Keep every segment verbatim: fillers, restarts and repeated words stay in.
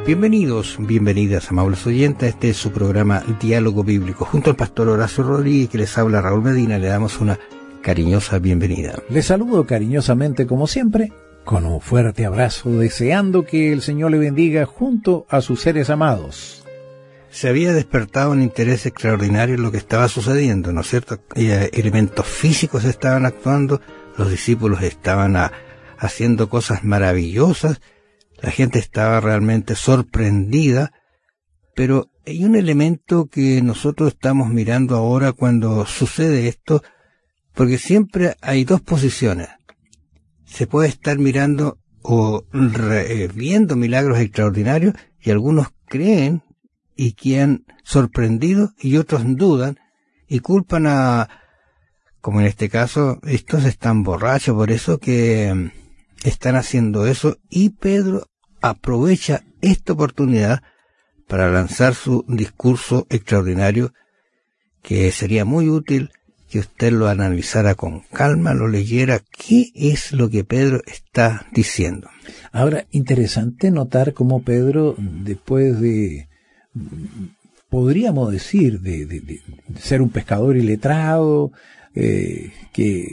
Bienvenidos, bienvenidas, amables oyentes, a este es su programa Diálogo Bíblico. Junto al pastor Horacio Rodríguez, que les habla Raúl Medina, le damos una cariñosa bienvenida. Les saludo cariñosamente, como siempre, con un fuerte abrazo, deseando que el Señor le bendiga junto a sus seres amados. Se había despertado un interés extraordinario en lo que estaba sucediendo, ¿no es cierto? Eh, elementos físicos estaban actuando, los discípulos estaban a, haciendo cosas maravillosas, la gente estaba realmente sorprendida, pero hay un elemento que nosotros estamos mirando ahora cuando sucede esto, porque siempre hay dos posiciones. Se puede estar mirando o re, viendo milagros extraordinarios y algunos creen y quedan sorprendidos y otros dudan y culpan a, como en este caso, estos están borrachos, por eso que están haciendo eso, y Pedro aprovecha esta oportunidad para lanzar su discurso extraordinario, que sería muy útil que usted lo analizara con calma, lo leyera, qué es lo que Pedro está diciendo. Ahora, interesante notar cómo Pedro, después de, podríamos decir, de, de, de ser un pescador iletrado, eh, que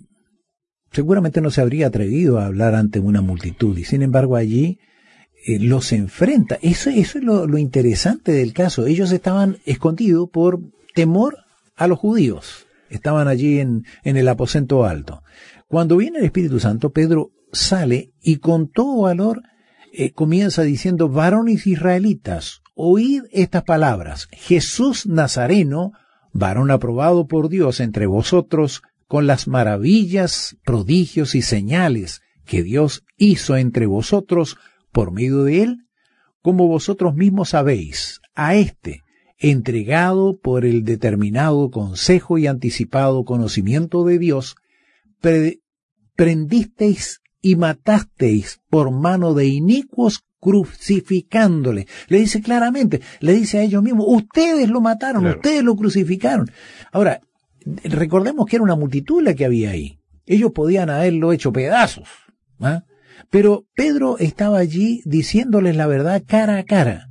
seguramente no se habría atrevido a hablar ante una multitud, y sin embargo allí eh, los enfrenta. Eso, eso es lo, lo interesante del caso. Ellos estaban escondidos por temor a los judíos. Estaban allí en, en el aposento alto. Cuando viene el Espíritu Santo, Pedro sale y con todo valor eh, comienza diciendo: varones israelitas, oíd estas palabras. Jesús Nazareno, varón aprobado por Dios entre vosotros, con las maravillas, prodigios y señales que Dios hizo entre vosotros por medio de él, como vosotros mismos sabéis, a éste, entregado por el determinado consejo y anticipado conocimiento de Dios, pre- prendisteis y matasteis por mano de inicuos, crucificándole. Le dice claramente, le dice a ellos mismos: ustedes lo mataron, claro. Ustedes lo crucificaron. Ahora, recordemos que era una multitud la que había ahí. Ellos podían haberlo hecho pedazos, ¿ah? Pero Pedro estaba allí diciéndoles la verdad cara a cara.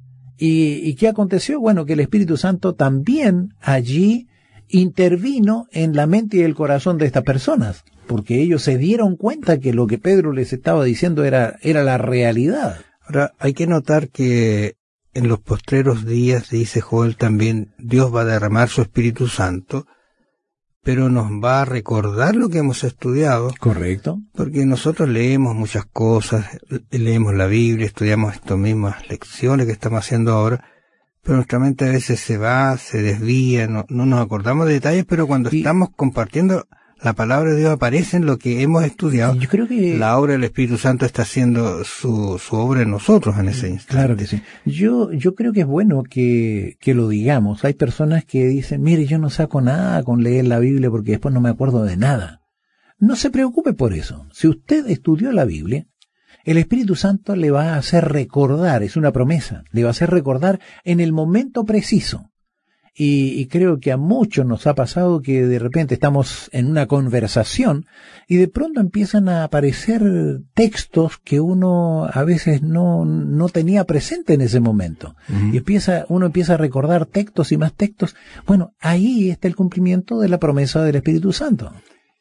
¿Y, y qué aconteció? Bueno, que el Espíritu Santo también allí intervino en la mente y el corazón de estas personas, porque ellos se dieron cuenta que lo que Pedro les estaba diciendo era, era la realidad. Ahora, hay que notar que en los postreros días, dice Joel también, Dios va a derramar su Espíritu Santo, pero nos va a recordar lo que hemos estudiado. Correcto. Porque nosotros leemos muchas cosas, leemos la Biblia, estudiamos estas mismas lecciones que estamos haciendo ahora, pero nuestra mente a veces se va, se desvía, no, no nos acordamos de detalles, pero cuando y, estamos compartiendo la palabra de Dios aparece en lo que hemos estudiado. Yo creo que la obra del Espíritu Santo está haciendo su, su obra en nosotros en ese instante. Claro que sí. Yo, yo creo que es bueno que, que lo digamos. Hay personas que dicen: mire, yo no saco nada con leer la Biblia porque después no me acuerdo de nada. No se preocupe por eso. Si usted estudió la Biblia, el Espíritu Santo le va a hacer recordar, es una promesa, le va a hacer recordar en el momento preciso. Y, y creo que a muchos nos ha pasado que de repente estamos en una conversación y de pronto empiezan a aparecer textos que uno a veces no, no tenía presente en ese momento. Uh-huh. Y empieza, uno empieza a recordar textos y más textos. Bueno, ahí está el cumplimiento de la promesa del Espíritu Santo.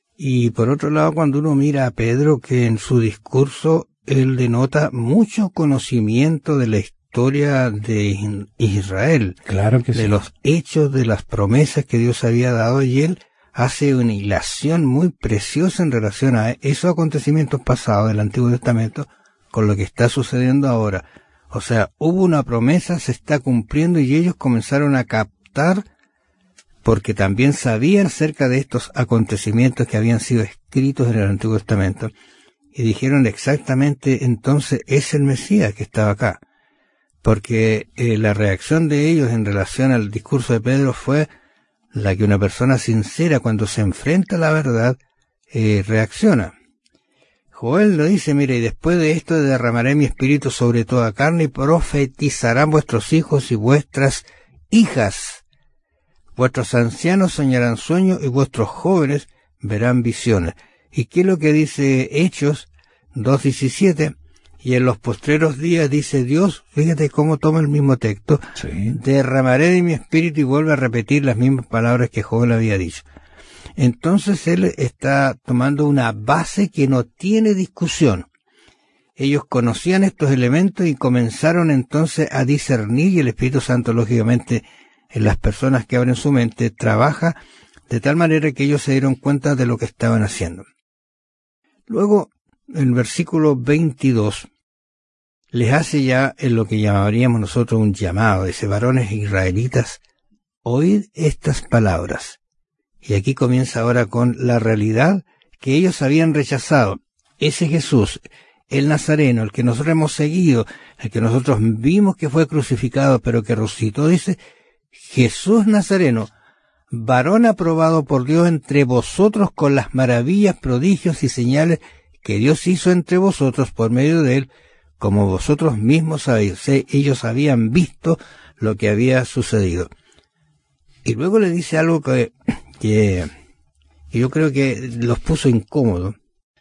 Y por otro lado, cuando uno mira a Pedro, que en su discurso él denota mucho conocimiento de la historia historia de Israel, claro que sí, de los hechos, de las promesas que Dios había dado, y él hace una hilación muy preciosa en relación a esos acontecimientos pasados del Antiguo Testamento con lo que está sucediendo ahora. O sea, hubo una promesa, se está cumpliendo, y ellos comenzaron a captar, porque también sabían acerca de estos acontecimientos que habían sido escritos en el Antiguo Testamento, y dijeron exactamente: entonces es el Mesías que estaba acá. Porque eh, la reacción de ellos en relación al discurso de Pedro fue la que una persona sincera, cuando se enfrenta a la verdad, eh, reacciona. Joel lo dice: mire, y después de esto derramaré mi espíritu sobre toda carne, y profetizarán vuestros hijos y vuestras hijas. Vuestros ancianos soñarán sueños y vuestros jóvenes verán visiones. ¿Y qué es lo que dice Hechos dos diecisiete? Y en los postreros días dice Dios, fíjate cómo toma el mismo texto, sí. derramaré de mi espíritu, y vuelve a repetir las mismas palabras que Joel había dicho. Entonces él está tomando una base que no tiene discusión. Ellos conocían estos elementos y comenzaron entonces a discernir, y el Espíritu Santo, lógicamente, en las personas que abren su mente, trabaja de tal manera que ellos se dieron cuenta de lo que estaban haciendo. Luego, en el versículo veintidós, les hace ya en lo que llamaríamos nosotros un llamado. Dice, varones israelitas, oíd estas palabras. Y aquí comienza ahora con la realidad que ellos habían rechazado. Ese Jesús, el Nazareno, el que nosotros hemos seguido, el que nosotros vimos que fue crucificado, pero que resucitó, dice, Jesús Nazareno, varón aprobado por Dios entre vosotros con las maravillas, prodigios y señales que Dios hizo entre vosotros por medio de él, como vosotros mismos sabéis. Ellos habían visto lo que había sucedido. Y luego le dice algo que, que, que yo creo que los puso incómodos,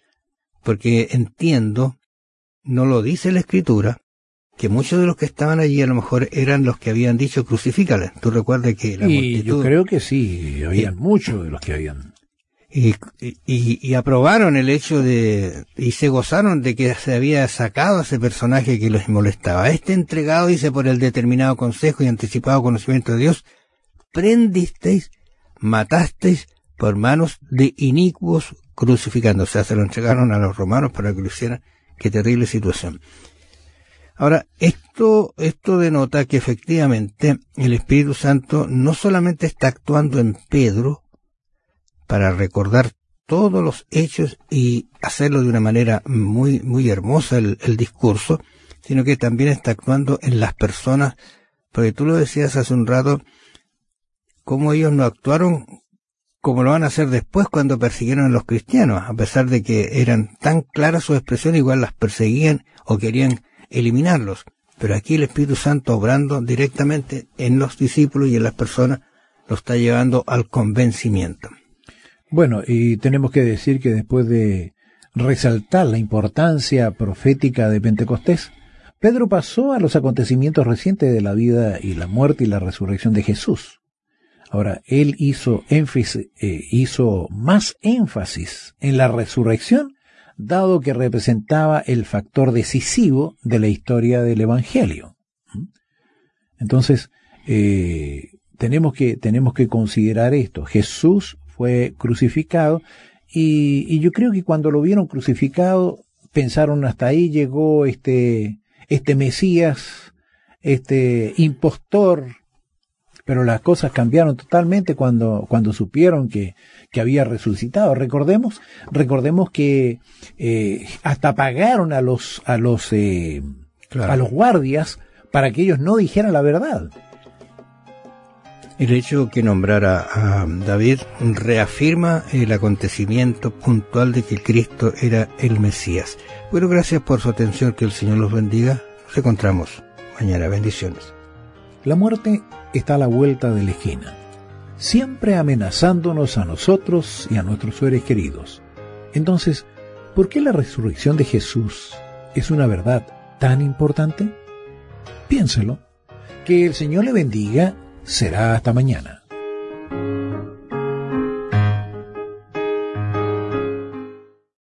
porque entiendo, no lo dice la Escritura, que muchos de los que estaban allí a lo mejor eran los que habían dicho crucifícale. Tú recuerdas que la y multitud... yo creo que sí, habían muchos de los que habían... Y, y, y aprobaron el hecho de, y se gozaron de que se había sacado a ese personaje que los molestaba. Este entregado, dice, por el determinado consejo y anticipado conocimiento de Dios, prendisteis, matasteis por manos de inicuos crucificando. O sea, se lo entregaron a los romanos para que lo hicieran. Qué terrible situación. Ahora, esto, esto denota que efectivamente el Espíritu Santo no solamente está actuando en Pedro para recordar todos los hechos y hacerlo de una manera muy, muy hermosa el, el discurso, sino que también está actuando en las personas, porque tú lo decías hace un rato, cómo ellos no actuaron como lo van a hacer después cuando persiguieron a los cristianos, a pesar de que eran tan claras sus expresiones, igual las perseguían o querían eliminarlos. Pero aquí el Espíritu Santo, obrando directamente en los discípulos y en las personas, lo está llevando al convencimiento. Bueno, y tenemos que decir que después de resaltar la importancia profética de Pentecostés, Pedro pasó a los acontecimientos recientes de la vida y la muerte y la resurrección de Jesús. Ahora, él hizo énfasis, eh, hizo más énfasis en la resurrección, dado que representaba el factor decisivo de la historia del Evangelio. Entonces, eh, tenemos que, tenemos que considerar esto. Jesús fue crucificado y, y yo creo que cuando lo vieron crucificado, pensaron hasta ahí llegó este, este Mesías, este impostor, pero las cosas cambiaron totalmente cuando, cuando supieron que, que había resucitado. Recordemos, recordemos que eh, hasta pagaron a los, a los, eh, claro. a los guardias para que ellos no dijeran la verdad. El hecho que nombrara a David reafirma el acontecimiento puntual de que Cristo era el Mesías. Bueno, gracias por su atención, que el Señor los bendiga. Nos encontramos mañana. Bendiciones. La muerte está a la vuelta de la esquina, siempre amenazándonos a nosotros y a nuestros seres queridos. Entonces, ¿por qué la resurrección de Jesús es una verdad tan importante? Piénselo. Que el Señor le bendiga. Será hasta mañana.